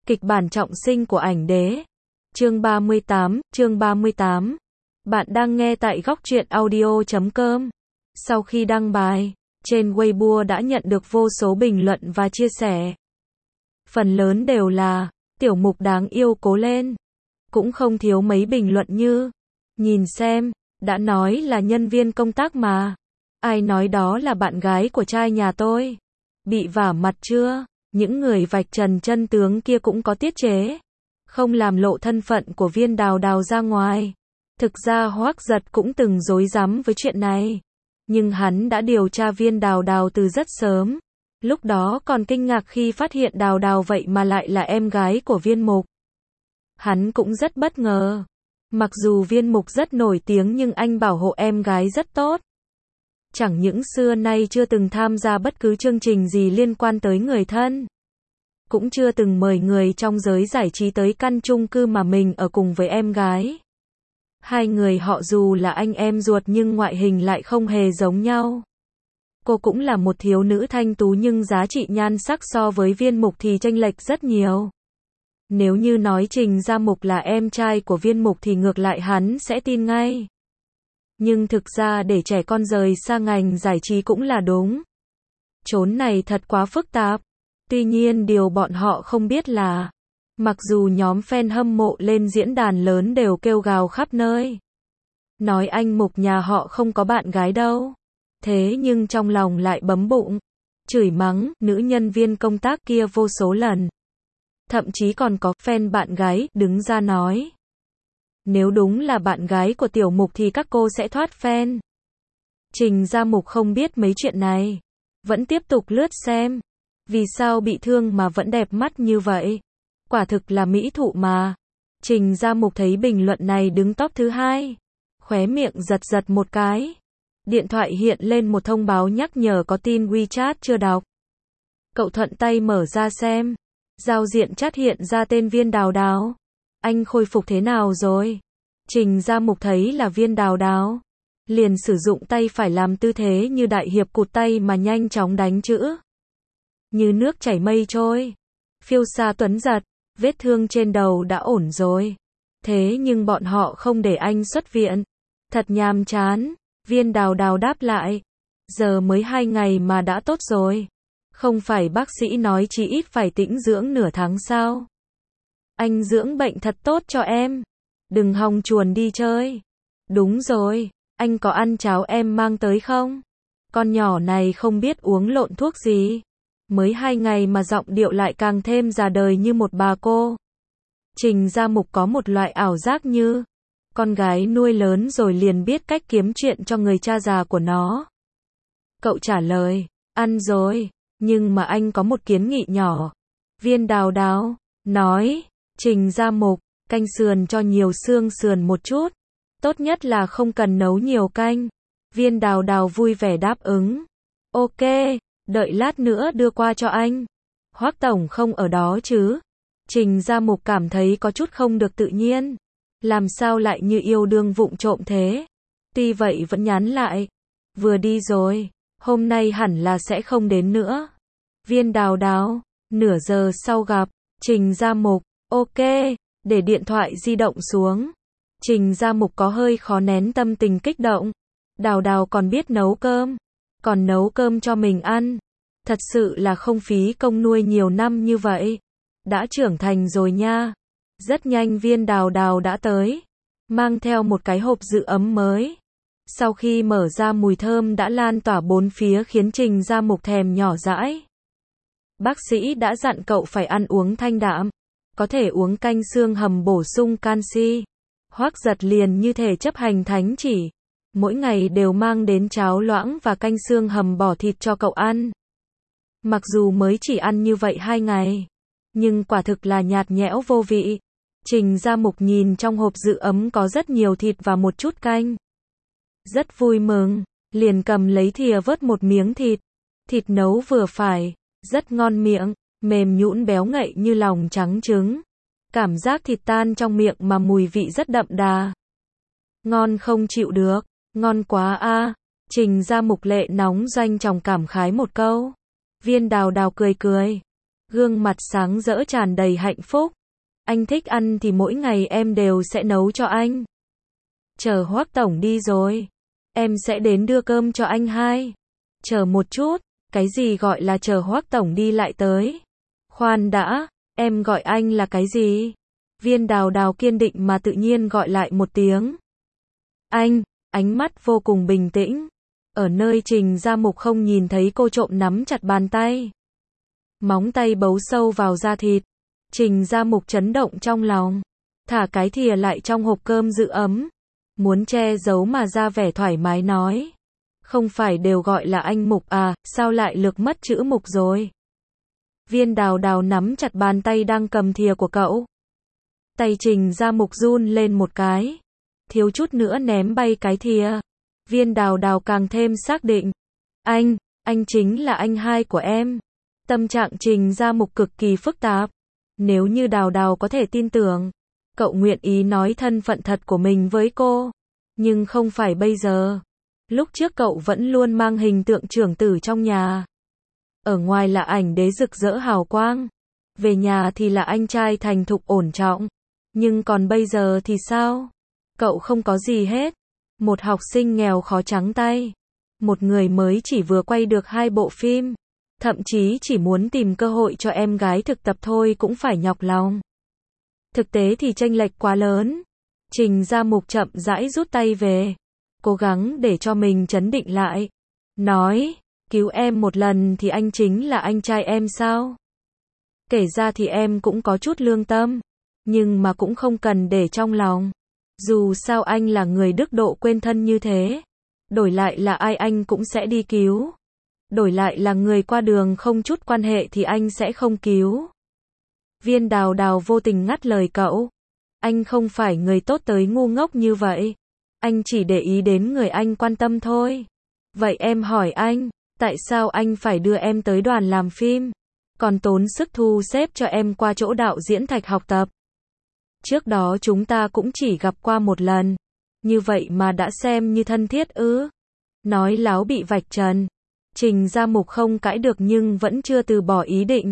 Kịch bản trọng sinh của ảnh đế. Chương 38. Bạn đang nghe tại Góc Truyện Audio.com. Sau khi đăng bài, trên Weibo đã nhận được vô số bình luận và chia sẻ. Phần lớn đều là, tiểu mục đáng yêu cố lên. Cũng không thiếu mấy bình luận như, nhìn xem, đã nói là nhân viên công tác mà. Ai nói đó là bạn gái của trai nhà tôi? Bị vả mặt chưa? Những người vạch trần chân tướng kia cũng có tiết chế. Không làm lộ thân phận của Viên Đào Đào ra ngoài. Thực ra Hoắc Giật cũng từng rối rắm với chuyện này. Nhưng hắn đã điều tra Viên Đào Đào từ rất sớm. Lúc đó còn kinh ngạc khi phát hiện Đào Đào vậy mà lại là em gái của Viên Mục. Hắn cũng rất bất ngờ. Mặc dù Viên Mục rất nổi tiếng nhưng anh bảo hộ em gái rất tốt. Chẳng những xưa nay chưa từng tham gia bất cứ chương trình gì liên quan tới người thân. Cũng chưa từng mời người trong giới giải trí tới căn chung cư mà mình ở cùng với em gái. Hai người họ dù là anh em ruột nhưng ngoại hình lại không hề giống nhau. Cô cũng là một thiếu nữ thanh tú nhưng giá trị nhan sắc so với Viên Mục thì chênh lệch rất nhiều. Nếu như nói Trình Gia Mục là em trai của Viên Mục thì ngược lại hắn sẽ tin ngay. Nhưng thực ra để trẻ con rời xa ngành giải trí cũng là đúng. Chốn này thật quá phức tạp. Tuy nhiên điều bọn họ không biết là, mặc dù nhóm fan hâm mộ lên diễn đàn lớn đều kêu gào khắp nơi. Nói anh Mục nhà họ không có bạn gái đâu. Thế nhưng trong lòng lại bấm bụng. Chửi mắng nữ nhân viên công tác kia vô số lần. Thậm chí còn có fan bạn gái đứng ra nói. Nếu đúng là bạn gái của Tiểu Mục thì các cô sẽ thoát fan. Trình Gia Mục không biết mấy chuyện này. Vẫn tiếp tục lướt xem. Vì sao bị thương mà vẫn đẹp mắt như vậy? Quả thực là mỹ thụ mà. Trình Gia Mục thấy bình luận này đứng top thứ 2. Khóe miệng giật giật một cái. Điện thoại hiện lên một thông báo nhắc nhở có tin WeChat chưa đọc. Cậu thuận tay mở ra xem. Giao diện chat hiện ra tên Viên Đào Đào. Anh khôi phục thế nào rồi? Trình Gia Mục thấy là Viên Đào Đào. Liền sử dụng tay phải làm tư thế như đại hiệp cụt tay mà nhanh chóng đánh chữ. Như nước chảy mây trôi. Phiêu xa tuấn giật. Vết thương trên đầu đã ổn rồi. Thế nhưng bọn họ không để anh xuất viện. Thật nhàm chán. Viên Đào Đào đáp lại. Giờ mới 2 ngày mà đã tốt rồi. Không phải bác sĩ nói chí ít phải tĩnh dưỡng nửa tháng sao? Anh dưỡng bệnh thật tốt cho em. Đừng hòng chuồn đi chơi. Đúng rồi, anh có ăn cháo em mang tới không? Con nhỏ này không biết uống lộn thuốc gì. Mới 2 ngày mà giọng điệu lại càng thêm già đời như một bà cô. Trình Gia Mục có một loại ảo giác như con gái nuôi lớn rồi liền biết cách kiếm chuyện cho người cha già của nó. Cậu trả lời, ăn rồi, nhưng mà anh có một kiến nghị nhỏ. Viên Đào Đào nói, Trình Gia Mục, canh sườn cho nhiều xương sườn một chút. Tốt nhất là không cần nấu nhiều canh. Viên Đào Đào vui vẻ đáp ứng. Ok, đợi lát nữa đưa qua cho anh. Hoắc tổng không ở đó chứ? Trình Gia Mục cảm thấy có chút không được tự nhiên. Làm sao lại như yêu đương vụng trộm thế? Tuy vậy vẫn nhắn lại. Vừa đi rồi, hôm nay hẳn là sẽ không đến nữa. Viên Đào Đào, nửa giờ sau gặp. Trình Gia Mục, ok, để điện thoại di động xuống. Trình Gia Mục có hơi khó nén tâm tình kích động. Đào Đào còn biết nấu cơm. Còn nấu cơm cho mình ăn. Thật sự là không phí công nuôi nhiều năm như vậy. Đã trưởng thành rồi nha. Rất nhanh Viên Đào Đào đã tới. Mang theo một cái hộp giữ ấm mới. Sau khi mở ra mùi thơm đã lan tỏa bốn phía khiến Trình Gia Mục thèm nhỏ dãi. Bác sĩ đã dặn cậu phải ăn uống thanh đạm. Có thể uống canh xương hầm bổ sung canxi. Hoắc Giật liền như thể chấp hành thánh chỉ. Mỗi ngày đều mang đến cháo loãng và canh xương hầm bò thịt cho cậu ăn. Mặc dù mới chỉ ăn như vậy 2 ngày. Nhưng quả thực là nhạt nhẽo vô vị. Trình Gia Mục nhìn trong hộp giữ ấm có rất nhiều thịt và một chút canh. Rất vui mừng. Liền cầm lấy thìa vớt một miếng thịt. Thịt nấu vừa phải. Rất ngon miệng. Mềm nhũn béo ngậy như lòng trắng trứng. Cảm giác thịt tan trong miệng mà mùi vị rất đậm đà. Ngon không chịu được. Ngon quá a. Trình Gia Mục lệ nóng doanh tròng cảm khái một câu. Viên Đào Đào cười cười. Gương mặt sáng rỡ tràn đầy hạnh phúc. Anh thích ăn thì mỗi ngày em đều sẽ nấu cho anh. Chờ Hoắc tổng đi rồi, em sẽ đến đưa cơm cho anh hai. Chờ một chút, cái gì gọi là chờ Hoắc tổng đi lại tới? Khoan đã, em gọi anh là cái gì? Viên Đào Đào kiên định mà tự nhiên gọi lại một tiếng. Anh, ánh mắt vô cùng bình tĩnh. Ở nơi Trình Gia Mục không nhìn thấy cô trộm nắm chặt bàn tay. Móng tay bấu sâu vào da thịt. Trình Gia Mục chấn động trong lòng. Thả cái thìa lại trong hộp cơm giữ ấm. Muốn che giấu mà ra vẻ thoải mái nói. Không phải đều gọi là anh Mục à, sao lại lược mất chữ Mục rồi? Viên Đào Đào nắm chặt bàn tay đang cầm thìa của cậu. Tay Trình Gia Mục run lên một cái. Thiếu chút nữa ném bay cái thìa. Viên Đào Đào càng thêm xác định. Anh chính là anh hai của em. Tâm trạng Trình Gia Mục cực kỳ phức tạp. Nếu như Đào Đào có thể tin tưởng, cậu nguyện ý nói thân phận thật của mình với cô. Nhưng không phải bây giờ. Lúc trước cậu vẫn luôn mang hình tượng trưởng tử trong nhà. Ở ngoài là ảnh đế rực rỡ hào quang. Về nhà thì là anh trai thành thục ổn trọng. Nhưng còn bây giờ thì sao? Cậu không có gì hết. Một học sinh nghèo khó trắng tay. Một người mới chỉ vừa quay được 2 bộ phim. Thậm chí chỉ muốn tìm cơ hội cho em gái thực tập thôi cũng phải nhọc lòng. Thực tế thì chênh lệch quá lớn. Trình Gia Mục chậm rãi rút tay về. Cố gắng để cho mình trấn định lại. Nói, cứu em một lần thì anh chính là anh trai em sao? Kể ra thì em cũng có chút lương tâm. Nhưng mà cũng không cần để trong lòng. Dù sao anh là người đức độ quên thân như thế. Đổi lại là ai anh cũng sẽ đi cứu. Đổi lại là người qua đường không chút quan hệ thì anh sẽ không cứu. Viên Đào Đào vô tình ngắt lời cậu. Anh không phải người tốt tới ngu ngốc như vậy. Anh chỉ để ý đến người anh quan tâm thôi. Vậy em hỏi anh, tại sao anh phải đưa em tới đoàn làm phim? Còn tốn sức thu xếp cho em qua chỗ đạo diễn Thạch học tập. Trước đó chúng ta cũng chỉ gặp qua một lần. Như vậy mà đã xem như thân thiết ư? Nói láo bị vạch trần. Trình Gia Mục không cãi được nhưng vẫn chưa từ bỏ ý định.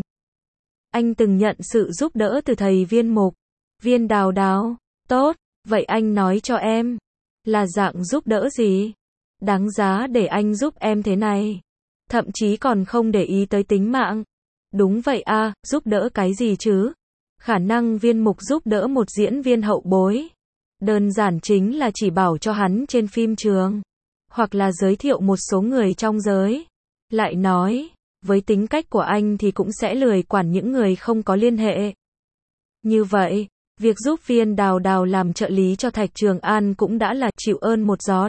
Anh từng nhận sự giúp đỡ từ thầy Viên Mục. Viên Đào Đào, tốt, vậy anh nói cho em. Là dạng giúp đỡ gì? Đáng giá để anh giúp em thế này. Thậm chí còn không để ý tới tính mạng. Đúng vậy à, giúp đỡ cái gì chứ? Khả năng Viên Mục giúp đỡ một diễn viên hậu bối. Đơn giản chính là chỉ bảo cho hắn trên phim trường. Hoặc là giới thiệu một số người trong giới. Lại nói, với tính cách của anh thì cũng sẽ lười quản những người không có liên hệ. Như vậy, việc giúp Viên Đào Đào làm trợ lý cho Thạch Trường An cũng đã là chịu ơn một giọt.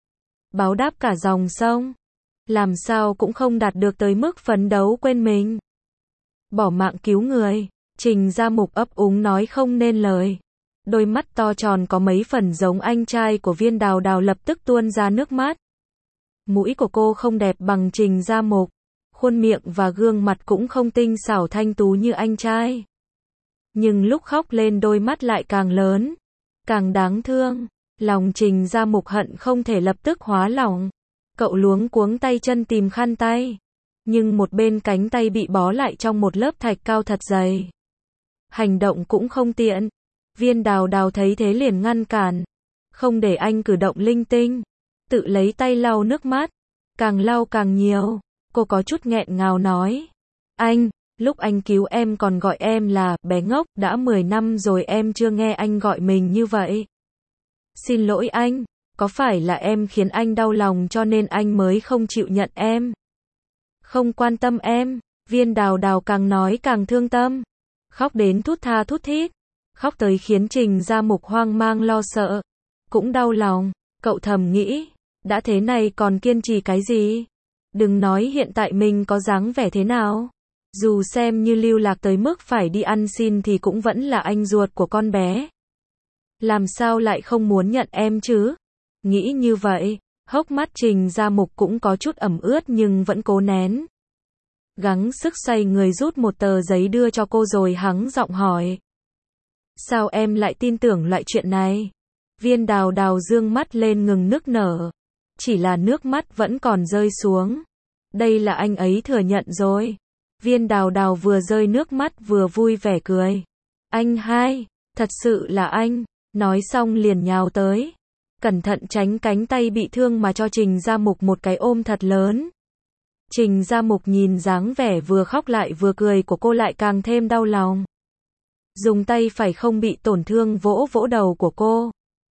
Báo đáp cả dòng sông. Làm sao cũng không đạt được tới mức phấn đấu quên mình. Bỏ mạng cứu người. Trình Gia Mục ấp úng nói không nên lời. Đôi mắt to tròn có mấy phần giống anh trai của Viên Đào Đào lập tức tuôn ra nước mắt. Mũi của cô không đẹp bằng Trình Gia Mục. Khuôn miệng và gương mặt cũng không tinh xảo thanh tú như anh trai. Nhưng lúc khóc lên đôi mắt lại càng lớn. Càng đáng thương. Lòng Trình Gia Mục hận không thể lập tức hóa lỏng. Cậu luống cuống tay chân tìm khăn tay. Nhưng một bên cánh tay bị bó lại trong một lớp thạch cao thật dày. Hành động cũng không tiện. Viên Đào Đào thấy thế liền ngăn cản. Không để anh cử động linh tinh. Tự lấy tay lau nước mắt. Càng lau càng nhiều. Cô có chút nghẹn ngào nói. Anh, lúc anh cứu em còn gọi em là bé ngốc. Đã 10 năm rồi em chưa nghe anh gọi mình như vậy. Xin lỗi anh. Có phải là em khiến anh đau lòng cho nên anh mới không chịu nhận em? Không quan tâm em. Viên Đào Đào càng nói càng thương tâm. Khóc đến thút tha thút thít. Khóc tới khiến Trình Gia Mục hoang mang lo sợ. Cũng đau lòng. Cậu thầm nghĩ. Đã thế này còn kiên trì cái gì? Đừng nói hiện tại mình có dáng vẻ thế nào. Dù xem như lưu lạc tới mức phải đi ăn xin thì cũng vẫn là anh ruột của con bé. Làm sao lại không muốn nhận em chứ? Nghĩ như vậy, hốc mắt Trình Gia Mục cũng có chút ẩm ướt nhưng vẫn cố nén. Gắng sức xoay người rút một tờ giấy đưa cho cô rồi hắng giọng hỏi. Sao em lại tin tưởng loại chuyện này? Viên Đào Đào dương mắt lên ngừng nức nở. Chỉ là nước mắt vẫn còn rơi xuống. Đây là anh ấy thừa nhận rồi. Viên Đào Đào vừa rơi nước mắt vừa vui vẻ cười. Anh hai, thật sự là anh. Nói xong liền nhào tới. Cẩn thận tránh cánh tay bị thương mà cho Trình Gia Mục một cái ôm thật lớn. Trình Gia Mục nhìn dáng vẻ vừa khóc lại vừa cười của cô lại càng thêm đau lòng. Dùng tay phải không bị tổn thương vỗ vỗ đầu của cô.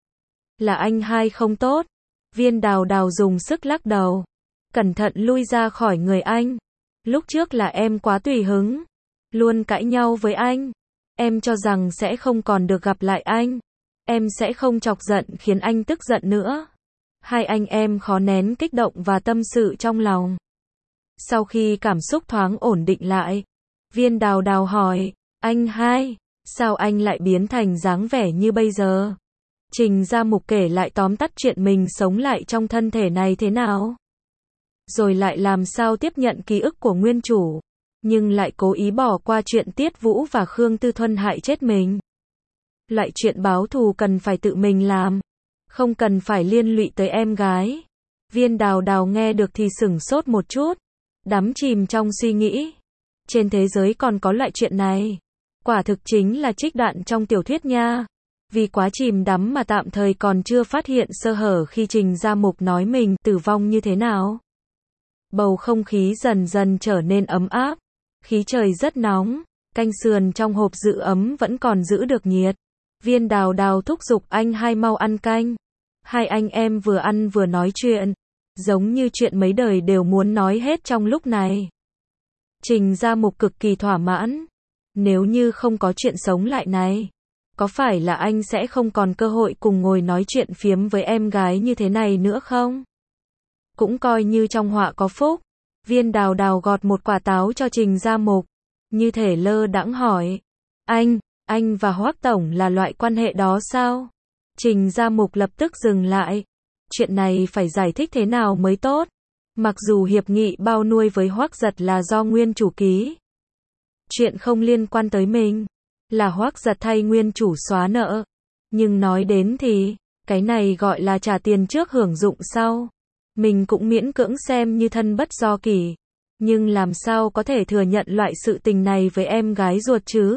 Là anh hai không tốt. Viên Đào Đào dùng sức lắc đầu. Cẩn thận lui ra khỏi người anh. Lúc trước là em quá tùy hứng. Luôn cãi nhau với anh. Em cho rằng sẽ không còn được gặp lại anh. Em sẽ không chọc giận khiến anh tức giận nữa. Hai anh em khó nén kích động và tâm sự trong lòng. Sau khi cảm xúc thoáng ổn định lại, Viên Đào Đào hỏi, anh hai, sao anh lại biến thành dáng vẻ như bây giờ? Trình Gia Mục kể lại tóm tắt chuyện mình sống lại trong thân thể này thế nào. Rồi lại làm sao tiếp nhận ký ức của nguyên chủ, nhưng lại cố ý bỏ qua chuyện Tiết Vũ và Khương Tư Thuân hại chết mình. Loại chuyện báo thù cần phải tự mình làm, không cần phải liên lụy tới em gái. Viên Đào Đào nghe được thì sửng sốt một chút, đắm chìm trong suy nghĩ. Trên thế giới còn có loại chuyện này. Quả thực chính là trích đoạn trong tiểu thuyết nha. Vì quá chìm đắm mà tạm thời còn chưa phát hiện sơ hở khi Trình Gia Mục nói mình tử vong như thế nào. Bầu không khí dần dần trở nên ấm áp. Khí trời rất nóng, canh sườn trong hộp giữ ấm vẫn còn giữ được nhiệt. Viên Đào Đào thúc giục anh hai mau ăn canh. Hai anh em vừa ăn vừa nói chuyện, giống như chuyện mấy đời đều muốn nói hết trong lúc này. Trình Gia Mục cực kỳ thỏa mãn. Nếu như không có chuyện sống lại này, có phải là anh sẽ không còn cơ hội cùng ngồi nói chuyện phiếm với em gái như thế này nữa không? Cũng coi như trong họa có phúc. Viên Đào Đào gọt một quả táo cho Trình Gia Mục, như thể lơ đãng hỏi, anh và Hoắc tổng là loại quan hệ đó sao? Trình Gia Mục lập tức dừng lại. Chuyện này phải giải thích thế nào mới tốt? Mặc dù hiệp nghị bao nuôi với Hoắc Giật là do nguyên chủ ký, chuyện không liên quan tới mình, là Hoắc Giật thay nguyên chủ xóa nợ. Nhưng nói đến thì, cái này gọi là trả tiền trước hưởng dụng sau. Mình cũng miễn cưỡng xem như thân bất do kỷ. Nhưng làm sao có thể thừa nhận loại sự tình này với em gái ruột chứ?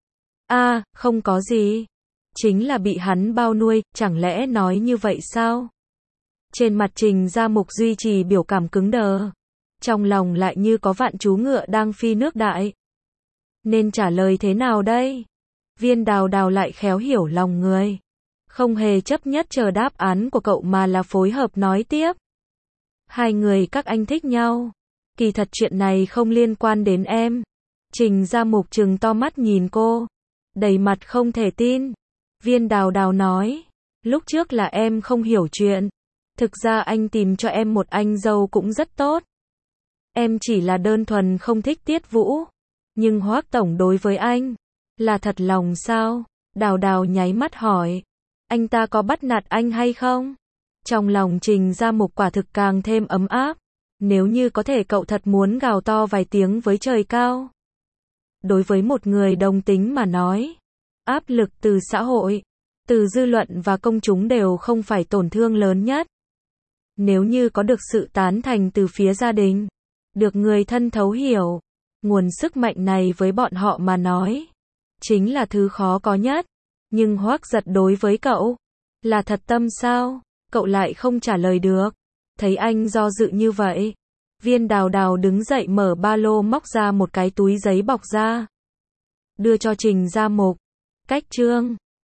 Không có gì. Chính là bị hắn bao nuôi, chẳng lẽ nói như vậy sao? Trên mặt Trình Gia Mục duy trì biểu cảm cứng đờ. Trong lòng lại như có vạn chú ngựa đang phi nước đại. Nên trả lời thế nào đây? Viên Đào Đào lại khéo hiểu lòng người. Không hề chấp nhất chờ đáp án của cậu mà là phối hợp nói tiếp. Hai người các anh thích nhau. Kỳ thật chuyện này không liên quan đến em. Trình Gia Mục trừng to mắt nhìn cô, đầy mặt không thể tin. Viên Đào Đào nói, lúc trước là em không hiểu chuyện. Thực ra anh tìm cho em một anh dâu cũng rất tốt. Em chỉ là đơn thuần không thích Tiết Vũ. Nhưng Hoắc tổng đối với anh là thật lòng sao? Đào Đào nháy mắt hỏi, anh ta có bắt nạt anh hay không? Trong lòng Trình Gia Mục quả thực càng thêm ấm áp. Nếu như có thể cậu thật muốn gào to vài tiếng với trời cao. Đối với một người đồng tính mà nói, áp lực từ xã hội, từ dư luận và công chúng đều không phải tổn thương lớn nhất. Nếu như có được sự tán thành từ phía gia đình, được người thân thấu hiểu, nguồn sức mạnh này với bọn họ mà nói, chính là thứ khó có nhất. Nhưng Hoắc Giật đối với cậu, là thật tâm sao? Cậu lại không trả lời được. Thấy anh do dự như vậy, Viên Đào Đào đứng dậy mở ba lô móc ra một cái túi giấy bọc da, đưa cho Trình Gia Mục. Cách chương